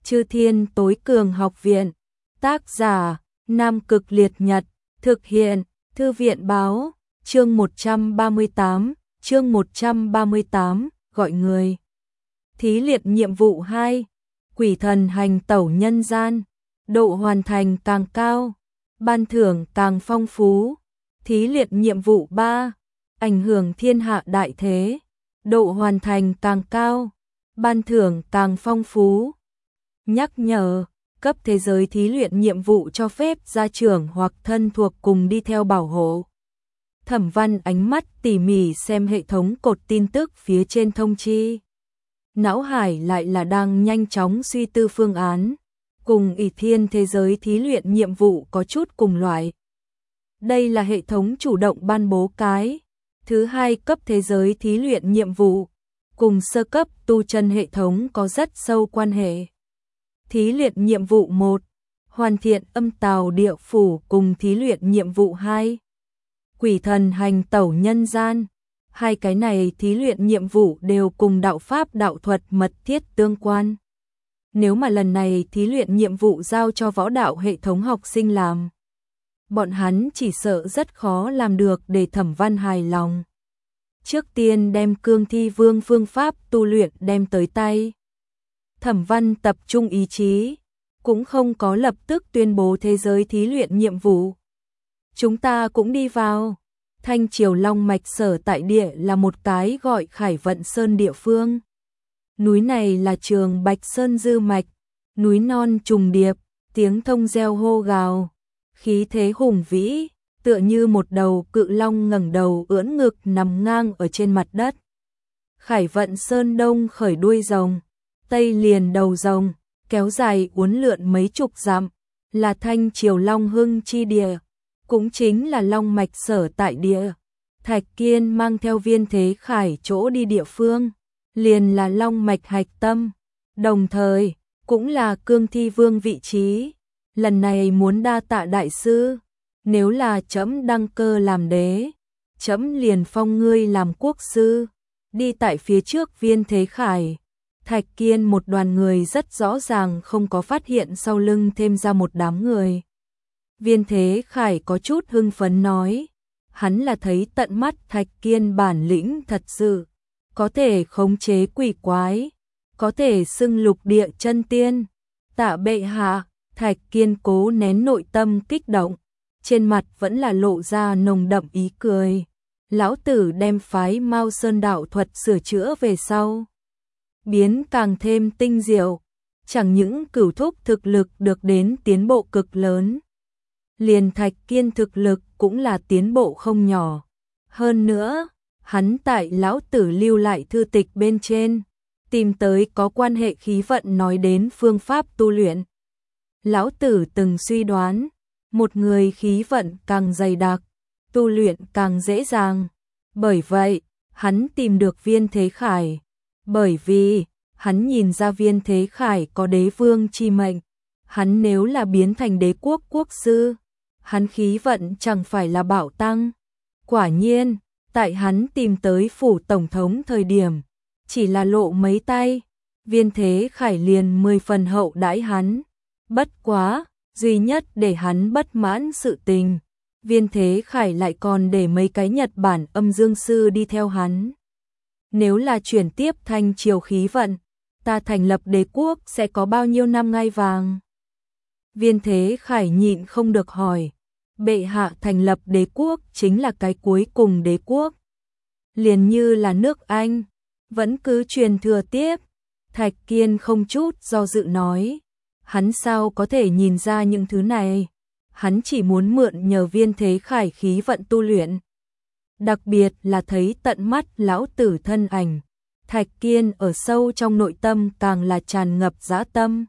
Chư Thiên Tối Cường Học Viện. Tác giả: Nam Cực Liệt Nhật. Thực hiện: Thư viện báo. Chương 138, gọi người. Thí luyện nhiệm vụ 2. Quỷ thần hành tẩu nhân gian. Độ hoàn thành càng cao, ban thưởng càng phong phú. Thí luyện nhiệm vụ 3. Ảnh hưởng thiên hạ đại thế. Độ hoàn thành càng cao, ban thưởng càng phong phú. Nhắc nhở: cấp thế giới thí luyện nhiệm vụ cho phép gia trưởng hoặc thân thuộc cùng đi theo bảo hộ. Thẩm Văn ánh mắt tỉ mỉ xem hệ thống cột tin tức phía trên thông chi. Não hải lại là đang nhanh chóng suy tư phương án, cùng ỷ thiên thế giới thí luyện nhiệm vụ có chút cùng loại. Đây là hệ thống chủ động ban bố cái thứ hai cấp thế giới thí luyện nhiệm vụ, cùng sơ cấp tu chân hệ thống có rất sâu quan hệ. Thí luyện nhiệm vụ 1, hoàn thiện âm tào địa phủ, cùng thí luyện nhiệm vụ 2, quỷ thần hành tẩu nhân gian. Hai cái này thí luyện nhiệm vụ đều cùng đạo pháp đạo thuật mật thiết tương quan. Nếu mà lần này thí luyện nhiệm vụ giao cho võ đạo hệ thống học sinh làm, bọn hắn chỉ sợ rất khó làm được để Thẩm Văn hài lòng. Trước tiên đem Cương Thi Vương phương pháp tu luyện đem tới tay. Thẩm Văn tập trung ý chí, cũng không có lập tức tuyên bố thế giới thí luyện nhiệm vụ. Chúng ta cũng đi vào. Thanh Triều Long mạch sở tại địa là một cái gọi Khải Vận Sơn địa phương. Núi này là Trường Bạch Sơn dư mạch, núi non trùng điệp, tiếng thông reo hô gào, khí thế hùng vĩ, tựa như một đầu cự long ngẩng đầu ưỡn ngực nằm ngang ở trên mặt đất. Khải Vận Sơn đông khởi đuôi rồng, tây liền đầu rồng, kéo dài uốn lượn mấy chục dặm, là Thanh Triều Long hưng chi địa, cũng chính là long mạch sở tại địa. Thạch Kiên mang theo Viên Thế Khải chỗ đi địa phương, liền là long mạch hạch tâm, đồng thời cũng là Cương Thi Vương vị trí. Lần này muốn đa tạ đại sư, nếu là trẫm đăng cơ làm đế, trẫm liền phong ngươi làm quốc sư. Đi tại phía trước Viên Thế Khải, Thạch Kiên một đoàn người rất rõ ràng không có phát hiện sau lưng thêm ra một đám người. Viên Thế Khải có chút hưng phấn nói, hắn là thấy tận mắt Thạch Kiên bản lĩnh thật sự, có thể khống chế quỷ quái, có thể xưng lục địa chân tiên. Tạ bệ hạ. Thạch Kiên cố nén nội tâm kích động, trên mặt vẫn là lộ ra nồng đậm ý cười. Lão tử đem phái Mao Sơn đạo thuật sửa chữa về sau, biến càng thêm tinh diệu, chẳng những cửu thúc thực lực được đến tiến bộ cực lớn, liền Thạch Kiên thực lực cũng là tiến bộ không nhỏ. Hơn nữa, hắn tại lão tử lưu lại thư tịch bên trên, tìm tới có quan hệ khí vận nói đến phương pháp tu luyện. Lão tử từng suy đoán, một người khí vận càng dày đặc, tu luyện càng dễ dàng. Bởi vậy, hắn tìm được Viên Thế Khải. Bởi vì, hắn nhìn ra Viên Thế Khải có đế vương chi mệnh. Hắn nếu là biến thành đế quốc quốc sư, hắn khí vận chẳng phải là bạo tăng. Quả nhiên, tại hắn tìm tới phủ tổng thống thời điểm, chỉ là lộ mấy tay, Viên Thế Khải liền 10 phần hậu đãi hắn. Bất quá, duy nhất để hắn bất mãn sự tình, Viên Thế Khải lại còn để mấy cái Nhật Bản âm dương sư đi theo hắn. Nếu là chuyển tiếp Thanh Triều khí vận, ta thành lập đế quốc sẽ có bao nhiêu năm ngai vàng? Viên Thế Khải nhịn không được hỏi, bệ hạ thành lập đế quốc chính là cái cuối cùng đế quốc. Liền như là nước Anh, vẫn cứ truyền thừa tiếp. Thạch Kiên không chút do dự nói. Hắn sao có thể nhìn ra những thứ này? Hắn chỉ muốn mượn nhờ Viên Thế Khải khí vận tu luyện. Đặc biệt là thấy tận mắt lão tử thân ảnh, Thạch Kiên ở sâu trong nội tâm càng là tràn ngập dã tâm.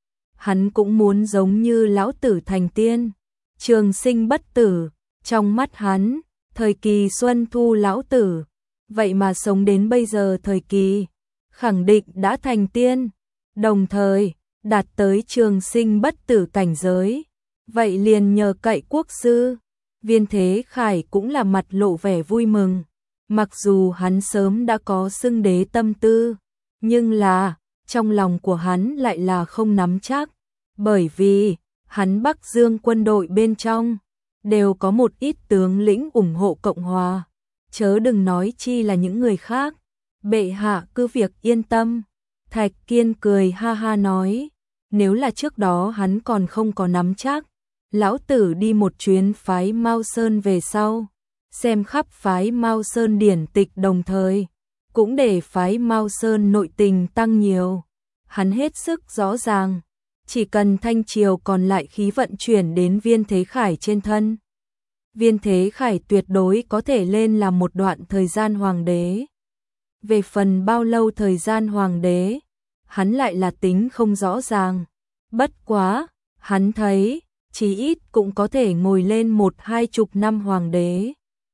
Hắn cũng muốn giống như lão tử thành tiên, trường sinh bất tử. Trong mắt hắn, thời kỳ xuân thu lão tử, vậy mà sống đến bây giờ thời kỳ, khẳng định đã thành tiên, đồng thời đạt tới trường sinh bất tử cảnh giới. Vậy liền nhờ cậy quốc sư. Viên Thế Khải cũng là mặt lộ vẻ vui mừng. Mặc dù hắn sớm đã có xưng đế tâm tư, nhưng là trong lòng của hắn lại là không nắm chắc, bởi vì hắn Bắc Dương quân đội bên trong đều có một ít tướng lĩnh ủng hộ Cộng hòa, chớ đừng nói chi là những người khác. Bệ hạ cứ việc yên tâm. Thạch Kiên cười ha ha nói, nếu là trước đó hắn còn không có nắm chắc, lão tử đi một chuyến phái Mao Sơn về sau, xem khắp phái Mao Sơn điển tịch đồng thời, cũng để phái Mao Sơn nội tình tăng nhiều. Hắn hết sức rõ ràng, chỉ cần Thanh Triều còn lại khí vận chuyển đến Viên Thế Khải trên thân, Viên Thế Khải tuyệt đối có thể lên làm một đoạn thời gian hoàng đế. Về phần bao lâu thời gian hoàng đế, hắn lại là tính không rõ ràng. Bất quá, hắn thấy, chí ít cũng có thể ngồi lên 1-20 năm hoàng đế.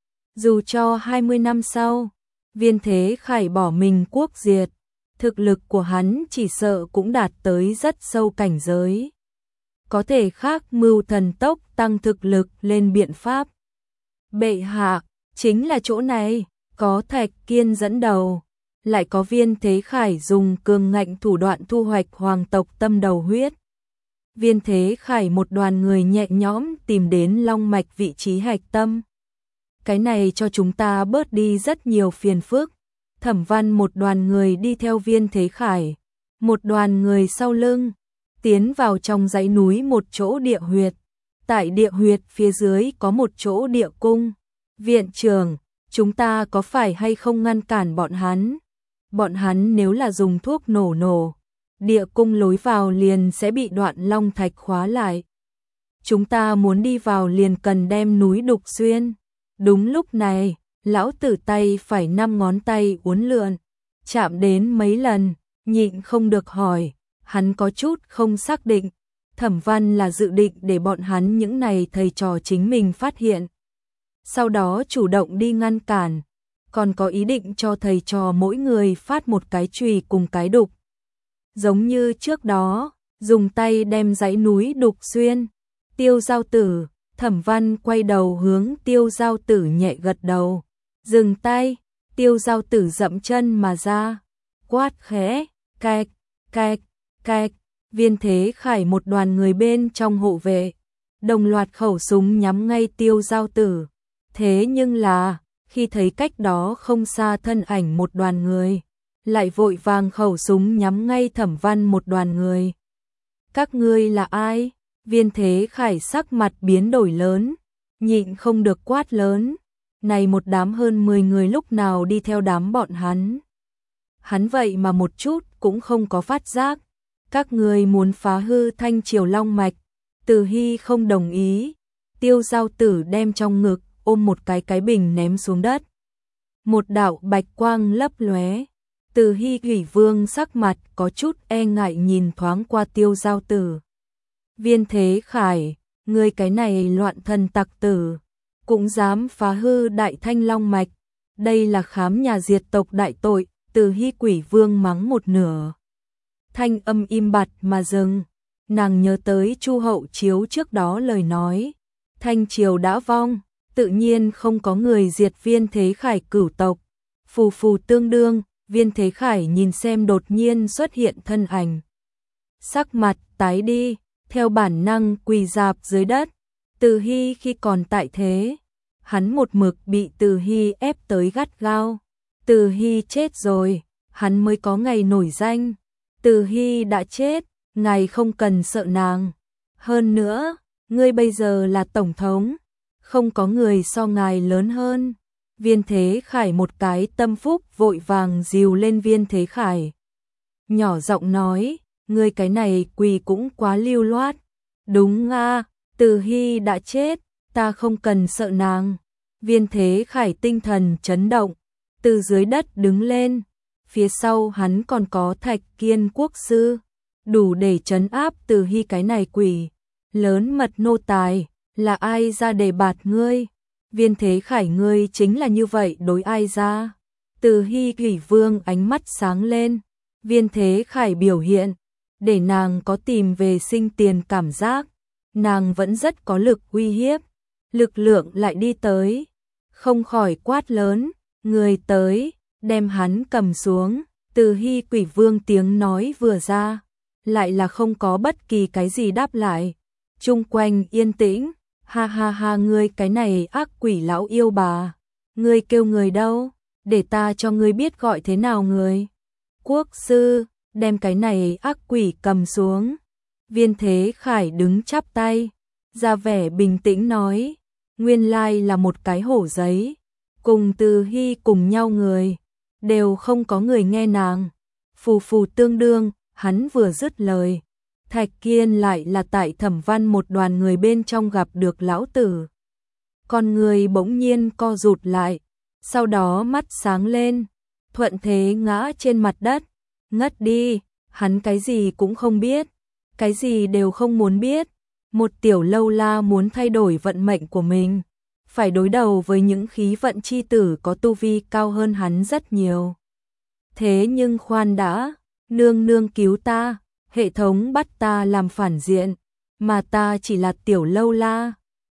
Dù cho 20 năm sau, Viên Thế Khải bỏ mình quốc diệt, thực lực của hắn chỉ sợ cũng đạt tới rất sâu cảnh giới. Có thể khác mưu thần tốc tăng thực lực lên biện pháp. Bệ hạ, chính là chỗ này, có Thạch Kiên dẫn đầu, lại có Viên Thế Khải dùng cường ngạnh thủ đoạn thu hoạch hoàng tộc tâm đầu huyết. Viên Thế Khải một đoàn người nhẹ nhõm tìm đến long mạch vị trí hạch tâm. Cái này cho chúng ta bớt đi rất nhiều phiền phức. Thẩm Văn một đoàn người đi theo Viên Thế Khải, một đoàn người sau lưng, tiến vào trong dãy núi một chỗ địa huyệt. Tại địa huyệt phía dưới có một chỗ địa cung. Viện trưởng, chúng ta có phải hay không ngăn cản bọn hắn? Bọn hắn nếu là dùng thuốc nổ, địa cung lối vào liền sẽ bị đoạn long thạch khóa lại. Chúng ta muốn đi vào liền cần đem núi đục xuyên. Đúng lúc này, lão tử tay phải 5 ngón tay uốn lượn, chạm đến mấy lần, nhịn không được hỏi, hắn có chút không xác định. Thẩm Văn là dự định để bọn hắn những này thầy trò chính mình phát hiện, sau đó chủ động đi ngăn cản, còn có ý định cho thầy trò mỗi người phát một cái chùy cùng cái đục. Giống như trước đó, dùng tay đem dãy núi đục xuyên. Tiêu Giao Tử, Thẩm Văn quay đầu hướng Tiêu Giao Tử nhẹ gật đầu. Dừng tay, Tiêu Giao Tử dậm chân mà ra, quát khẽ, cạch, cạch, cạch. Viên Thế Khải một đoàn người bên trong hộ vệ, đồng loạt khẩu súng nhắm ngay Tiêu Giao Tử. Thế nhưng là, khi thấy cách đó không xa thân ảnh một đoàn người, lại vội vàng khẩu súng nhắm ngay Thẩm Văn một đoàn người. Các ngươi là ai? Viên Thế Khải sắc mặt biến đổi lớn, nhịn không được quát lớn. Này một đám hơn 10 người lúc nào đi theo đám bọn hắn. Hắn vậy mà một chút cũng không có phát giác. Các ngươi muốn phá hư Thanh Triều long mạch. Từ Hy không đồng ý. Tiêu Giao Tử đem trong ngực ôm một cái bình ném xuống đất. Một đạo bạch quang lấp lóe. Từ Hy Ủy Vương sắc mặt có chút e ngại nhìn thoáng qua Tiêu Giao Tử. Viên Thế Khải, ngươi cái này loạn thần tặc tử, cũng dám phá hư Đại Thanh long mạch, đây là khám nhà diệt tộc đại tội. Từ Hy Quỷ Vương mắng một nửa. Thanh âm im bặt mà dừng, nàng nhớ tới Chu Hậu Chiếu trước đó lời nói, Thanh Triều đã vong, tự nhiên không có người diệt Viên Thế Khải cửu tộc. Phù phù tương đương, Viên Thế Khải nhìn xem đột nhiên xuất hiện thân ảnh, sắc mặt tái đi, theo bản năng quỳ rạp dưới đất. Từ Hy khi còn tại thế, hắn một mực bị Từ Hy ép tới gắt gao. Từ Hy chết rồi, hắn mới có ngày nổi danh. Từ Hy đã chết, ngài không cần sợ nàng. Hơn nữa, ngươi bây giờ là tổng thống, không có người so ngài lớn hơn. Viên Thế Khải một cái tâm phúc vội vàng dìu lên Viên Thế Khải. Nhỏ giọng nói, ngươi cái này quỳ cũng quá lưu loát. Đúng a, Từ Hy đã chết, ta không cần sợ nàng. Viên Thế Khải tinh thần chấn động, từ dưới đất đứng lên. Phía sau hắn còn có Thạch Kiên quốc sư, đủ để trấn áp Từ Hy cái này quỷ. Lớn mật nô tài, là ai ra để bạt ngươi? Viên Thế Khải ngươi chính là như vậy đối ai ra? Từ Hy Ủy Vương ánh mắt sáng lên. Viên Thế Khải biểu hiện, để nàng có tìm về sinh tiền cảm giác. Nàng vẫn rất có lực uy hiếp, lực lượng lại đi tới. Không khỏi quát lớn, người tới, đem hắn cầm xuống. Từ Hy Quỷ Vương tiếng nói vừa ra, lại là không có bất kỳ cái gì đáp lại. Chung quanh yên tĩnh, ha ha ha, ngươi cái này ác quỷ lão yêu bà, ngươi kêu người đâu, để ta cho ngươi biết gọi thế nào người. Quốc sư, đem cái này ác quỷ cầm xuống. Viên Thế Khải đứng chắp tay, ra vẻ bình tĩnh nói, nguyên lai là một cái hổ giấy, cùng Từ Hy cùng nhau người, đều không có người nghe nàng. Phù phù tương đương, hắn vừa dứt lời, Thạch Kiên lại là tại Thẩm Văn một đoàn người bên trong gặp được lão tử. Con người bỗng nhiên co rụt lại, sau đó mắt sáng lên, thuận thế ngã trên mặt đất, ngất đi. Hắn cái gì cũng không biết, cái gì đều không muốn biết. Một tiểu lâu la muốn thay đổi vận mệnh của mình, phải đối đầu với những khí vận chi tử có tu vi cao hơn hắn rất nhiều. Thế nhưng khoan đã, nương nương cứu ta, hệ thống bắt ta làm phản diện, mà ta chỉ là tiểu lâu la,